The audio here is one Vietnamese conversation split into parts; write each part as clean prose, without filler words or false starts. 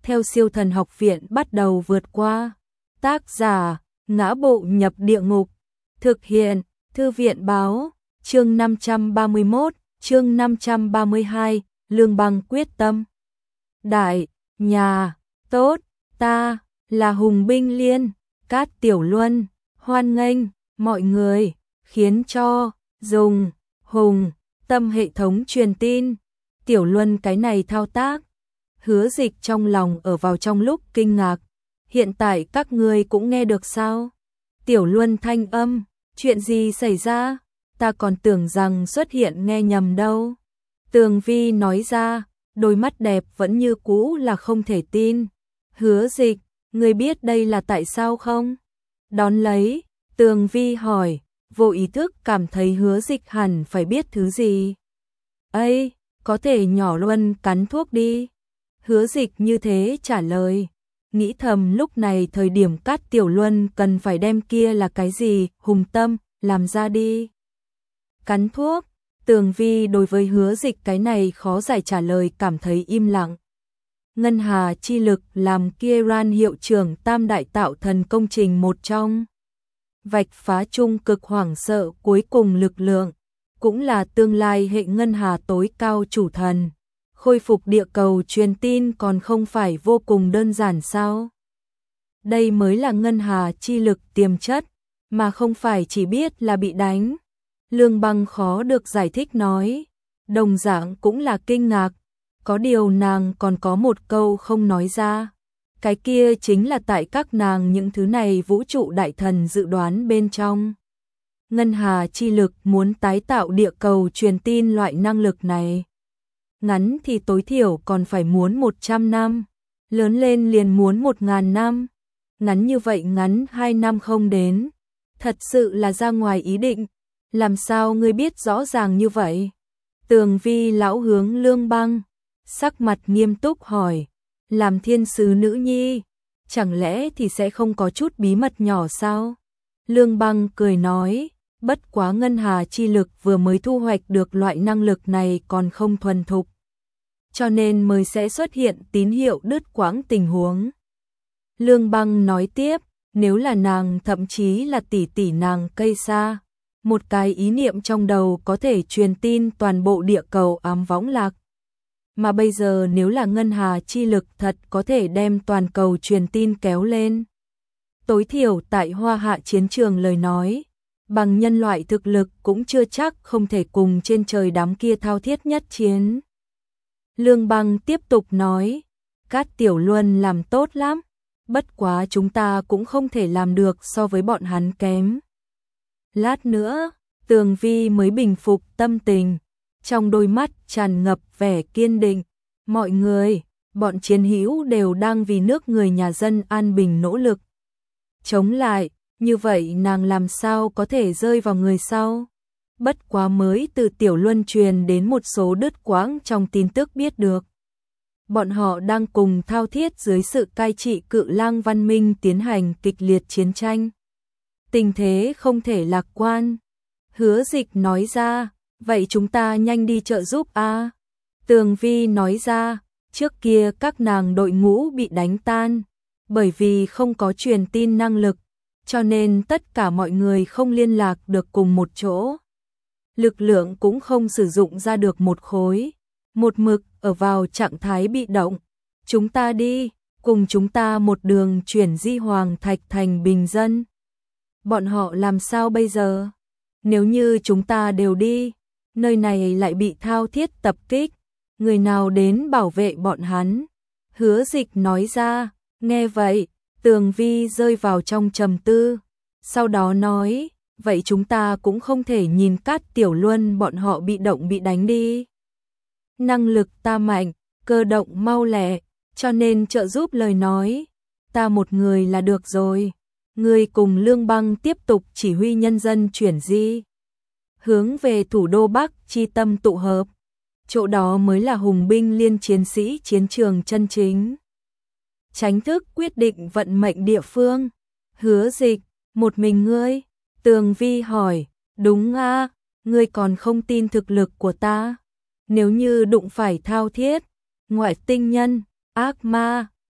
theo Siêu Thần Học Viện bắt đầu vượt qua. Tác giả: Ngã Bộ Nhập Địa Ngục. Thực hiện: Thư viện báo. Chương 531, chương 532, Lương Băng quyết tâm. Đại nhà, tốt, ta là Hùng Binh Liên, Cát Tiểu Luân, hoan nghênh mọi người, khiến cho dùng Hùng Tâm hệ thống truyền tin. Tiểu Luân cái này thao tác. Hứa Dịch trong lòng ở vào trong lúc kinh ngạc. Hiện tại các ngươi cũng nghe được sao? Tiểu Luân thanh âm, chuyện gì xảy ra? Ta còn tưởng rằng xuất hiện nghe nhầm đâu. Tường Vi nói ra, đôi mắt đẹp vẫn như cũ là không thể tin. Hứa Dịch, ngươi biết đây là tại sao không? Đón lấy, Tường Vi hỏi, vô ý thức cảm thấy Hứa Dịch hẳn phải biết thứ gì. Ây, có thể nhỏ Luân cắn thuốc đi. Hứa Dịch như thế trả lời. Nghĩ thầm lúc này thời điểm Cát Tiểu Luân cần phải đem kia là cái gì, Hùng Tâm, làm ra đi. Cắn thuốc. Tường Vi đối với Hứa Dịch cái này khó giải trả lời cảm thấy im lặng. Ngân hà chi lực làm Kieran hiệu trưởng tam đại tạo thần công trình một trong. Vạch phá trung cực hoảng sợ cuối cùng lực lượng, cũng là tương lai hệ ngân hà tối cao chủ thần. Khôi phục địa cầu truyền tin còn không phải vô cùng đơn giản sao? Đây mới là ngân hà chi lực tiềm chất, mà không phải chỉ biết là bị đánh. Lương Băng khó được giải thích nói, đồng dạng cũng là kinh ngạc, có điều nàng còn có một câu không nói ra. Cái kia chính là tại các nàng những thứ này vũ trụ đại thần dự đoán bên trong. Ngân hà chi lực muốn tái tạo địa cầu truyền tin loại năng lực này. Ngắn thì tối thiểu còn phải muốn 100 năm, lớn lên liền muốn 1000 năm. Ngắn như vậy ngắn 2 năm không đến, thật sự là ra ngoài ý định. Làm sao ngươi biết rõ ràng như vậy? Tường Vi lão hướng Lương Băng, sắc mặt nghiêm túc hỏi, làm thiên sứ nữ nhi, chẳng lẽ thì sẽ không có chút bí mật nhỏ sao? Lương Băng cười nói, bất quá ngân hà chi lực vừa mới thu hoạch được loại năng lực này còn không thuần thục, cho nên mới sẽ xuất hiện tín hiệu đứt quãng tình huống. Lương Băng nói tiếp, nếu là nàng thậm chí là tỷ tỷ nàng cây xa, một cái ý niệm trong đầu có thể truyền tin toàn bộ địa cầu ám võng lạc. Mà bây giờ nếu là ngân hà chi lực thật có thể đem toàn cầu truyền tin kéo lên. Tối thiểu tại Hoa Hạ chiến trường lời nói, bằng nhân loại thực lực cũng chưa chắc không thể cùng trên trời đám kia thao thiết nhất chiến. Lương Băng tiếp tục nói, Cát Tiểu Luân làm tốt lắm, bất quá chúng ta cũng không thể làm được so với bọn hắn kém. Lát nữa, Tường Vi mới bình phục tâm tình, trong đôi mắt tràn ngập vẻ kiên định. Mọi người, bọn chiến hữu đều đang vì nước người nhà dân an bình nỗ lực. Chống lại, như vậy nàng làm sao có thể rơi vào người sau? Bất quá mới từ Tiểu Luân truyền đến một số đứt quãng trong tin tức biết được. Bọn họ đang cùng thao thiết dưới sự cai trị Cự Lang văn minh tiến hành kịch liệt chiến tranh. Tình thế không thể lạc quan. Hứa Dịch nói ra, vậy chúng ta nhanh đi trợ giúp a. Tường Vi nói ra, trước kia các nàng đội ngũ bị đánh tan, bởi vì không có truyền tin năng lực, cho nên tất cả mọi người không liên lạc được cùng một chỗ. Lực lượng cũng không sử dụng ra được một khối, một mực ở vào trạng thái bị động. Chúng ta đi, cùng chúng ta một đường chuyển Di Hoàng Thạch thành bình dân. Bọn họ làm sao bây giờ? Nếu như chúng ta đều đi, nơi này lại bị thao thiết tập kích, người nào đến bảo vệ bọn hắn? Hứa Dịch nói ra, nghe vậy, Tường Vi rơi vào trong trầm tư, sau đó nói, vậy chúng ta cũng không thể nhìn Cát Tiểu Luân bọn họ bị động bị đánh đi. Năng lực ta mạnh, cơ động mau lẹ, cho nên trợ giúp lời nói, ta một người là được rồi. Ngươi cùng Lương Băng tiếp tục chỉ huy nhân dân chuyển di, hướng về thủ đô Bắc chi tâm tụ hợp. Chỗ đó mới là Hùng Binh Liên chiến sĩ chiến trường chân chính. Tránh thức quyết định vận mệnh địa phương. Hứa Dịch, một mình ngươi? Tường Vi hỏi, đúng a, ngươi còn không tin thực lực của ta? Nếu như đụng phải thao thiết, ngoại tinh nhân, ác ma,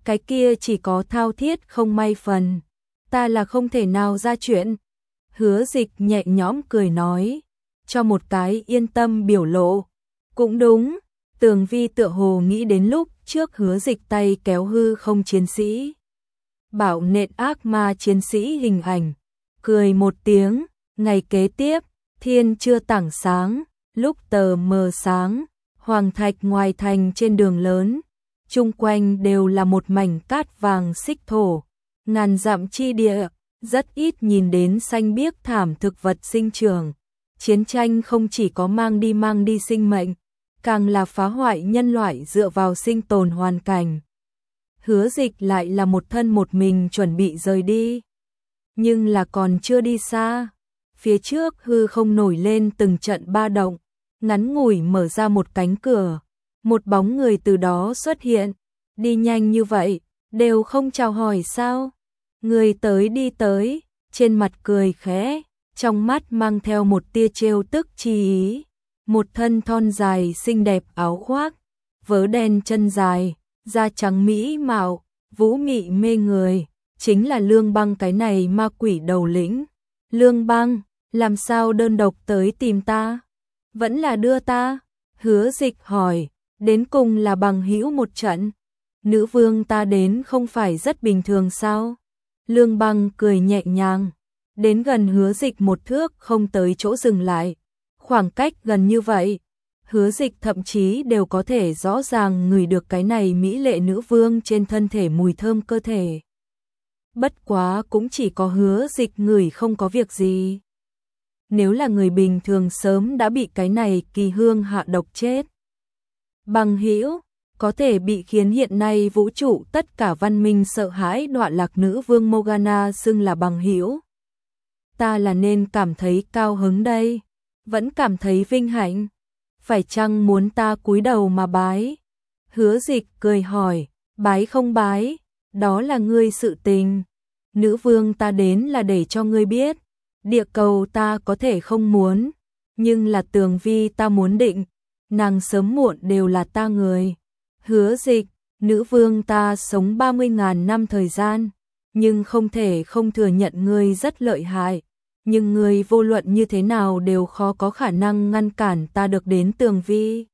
cái kia chỉ có thao thiết không may phần, ta là không thể nào ra chuyện. Hứa Dịch nhẹ nhõm cười nói, cho một cái yên tâm biểu lộ. Cũng đúng, Tường Vi tựa hồ nghĩ đến lúc trước Hứa Dịch tay kéo hư không chiến sĩ, bảo nện ác ma chiến sĩ hình ảnh, cười một tiếng. Ngày kế tiếp, thiên chưa tảng sáng, lúc tờ mờ sáng, Hoàng Thạch ngoài thành trên đường lớn, chung quanh đều là một mảnh cát vàng xích thổ, ngàn dặm chi địa, rất ít nhìn đến xanh biếc thảm thực vật sinh trưởng. Chiến tranh không chỉ có mang đi sinh mệnh, càng là phá hoại nhân loại dựa vào sinh tồn hoàn cảnh. Hứa Dịch lại là một thân một mình chuẩn bị rời đi. Nhưng là còn chưa đi xa, phía trước hư không nổi lên từng trận ba động, ngắn ngủi mở ra một cánh cửa, một bóng người từ đó xuất hiện, đi nhanh như vậy, đều không chào hỏi sao? Người tới đi tới, trên mặt cười khẽ, trong mắt mang theo một tia trêu tức chi ý, một thân thon dài xinh đẹp áo khoác, vớ đen chân dài, da trắng mỹ mạo, vũ mị mê người, chính là Lương Băng cái này ma quỷ đầu lĩnh. Lương Băng, làm sao đơn độc tới tìm ta? Vẫn là đưa ta? Hứa Dịch hỏi, đến cùng là bằng hữu một trận. Nữ vương ta đến không phải rất bình thường sao? Lương Băng cười nhẹ nhàng, đến gần Hứa Dịch một thước không tới chỗ dừng lại. Khoảng cách gần như vậy, Hứa Dịch thậm chí đều có thể rõ ràng ngửi được cái này mỹ lệ nữ vương trên thân thể mùi thơm cơ thể. Bất quá cũng chỉ có Hứa Dịch ngửi không có việc gì. Nếu là người bình thường sớm đã bị cái này kỳ hương hạ độc chết. Bằng hữu, có thể bị khiến hiện nay vũ trụ tất cả văn minh sợ hãi đoạn lạc nữ vương Morgana xưng là bằng hữu. Ta là nên cảm thấy cao hứng đây, vẫn cảm thấy vinh hạnh. Phải chăng muốn ta cúi đầu mà bái? Hứa Dịch cười hỏi, bái không bái, đó là ngươi sự tình. Nữ vương ta đến là để cho ngươi biết, địa cầu ta có thể không muốn, nhưng là Tường Vi ta muốn định, nàng sớm muộn đều là ta người. Hứa Dịch, nữ vương ta sống 30.000 năm thời gian, nhưng không thể không thừa nhận ngươi rất lợi hại. Nhưng ngươi vô luận như thế nào đều khó có khả năng ngăn cản ta được đến Tường Vi.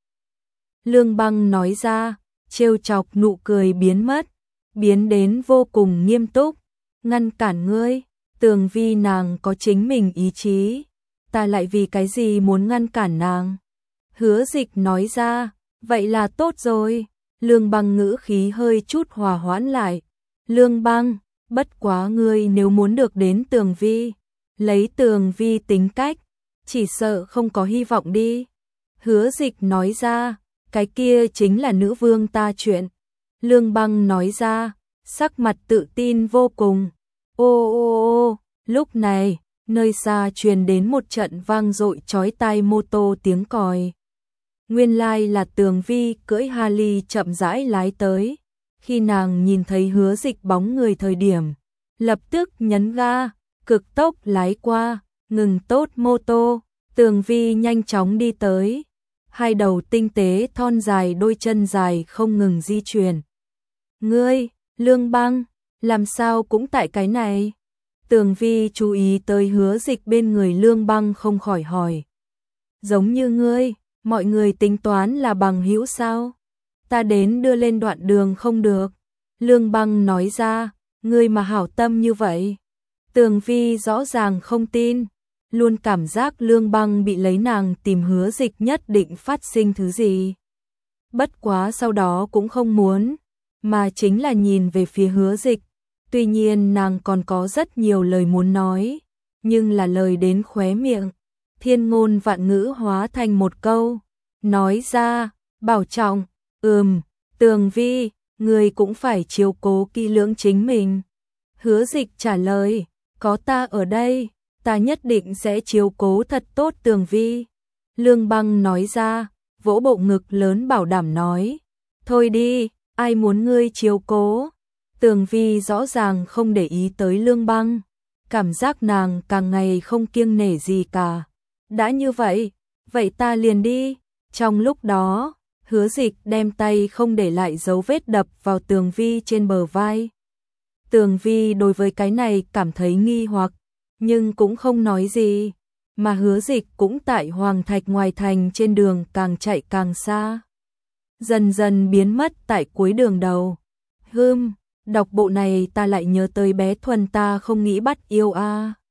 Lương Băng nói ra, trêu chọc nụ cười biến mất, biến đến vô cùng nghiêm túc. Ngăn cản ngươi, Tường Vi nàng có chính mình ý chí, ta lại vì cái gì muốn ngăn cản nàng? Hứa Dịch nói ra, vậy là tốt rồi. Lương Băng ngữ khí hơi chút hòa hoãn lại. Lương Băng, bất quá ngươi nếu muốn được đến Tường Vi, lấy Tường Vi tính cách, chỉ sợ không có hy vọng đi. Hứa Dịch nói ra, cái kia chính là nữ vương ta chuyện. Lương Băng nói ra, sắc mặt tự tin vô cùng. Ô ô ô, lúc này, nơi xa truyền đến một trận vang dội chói tai mô tô tiếng còi. Nguyên lai là Tường Vi cưỡi Harley chậm rãi lái tới. Khi nàng nhìn thấy Hứa Dịch bóng người thời điểm, lập tức nhấn ga, cực tốc lái qua, ngừng tốt mô tô. Tường Vi nhanh chóng đi tới, hai đầu tinh tế thon dài đôi chân dài không ngừng di chuyển. Ngươi, Lương Băng, làm sao cũng tại cái này? Tường Vi chú ý tới Hứa Dịch bên người Lương Băng không khỏi hỏi. Giống như ngươi, mọi người tính toán là bằng hữu sao? Ta đến đưa lên đoạn đường không được. Lương Băng nói ra, ngươi mà hảo tâm như vậy. Tường Vi rõ ràng không tin, luôn cảm giác Lương Băng bị lấy nàng tìm Hứa Dịch nhất định phát sinh thứ gì. Bất quá sau đó cũng không muốn, mà chính là nhìn về phía Hứa Dịch. Tuy nhiên nàng còn có rất nhiều lời muốn nói, nhưng là lời đến khóe miệng, thiên ngôn vạn ngữ hóa thành một câu, nói ra, bảo trọng. Tường Vi, người cũng phải chiếu cố kỹ lưỡng chính mình. Hứa Dịch trả lời, có ta ở đây, ta nhất định sẽ chiếu cố thật tốt Tường Vi. Lương Băng nói ra, vỗ bộ ngực lớn bảo đảm nói, thôi đi, ai muốn ngươi chiếu cố? Tường Vi rõ ràng không để ý tới Lương Băng, cảm giác nàng càng ngày không kiêng nể gì cả. Đã như vậy, vậy ta liền đi. Trong lúc đó, Hứa Dịch đem tay không để lại dấu vết đập vào Tường Vi trên bờ vai. Tường Vi đối với cái này cảm thấy nghi hoặc, nhưng cũng không nói gì, mà Hứa Dịch cũng tại Hoàng Thạch ngoài thành trên đường càng chạy càng xa, dần dần biến mất tại cuối đường đầu. Đọc bộ này ta lại nhớ tới bé Thuần ta không nghĩ bắt yêu a.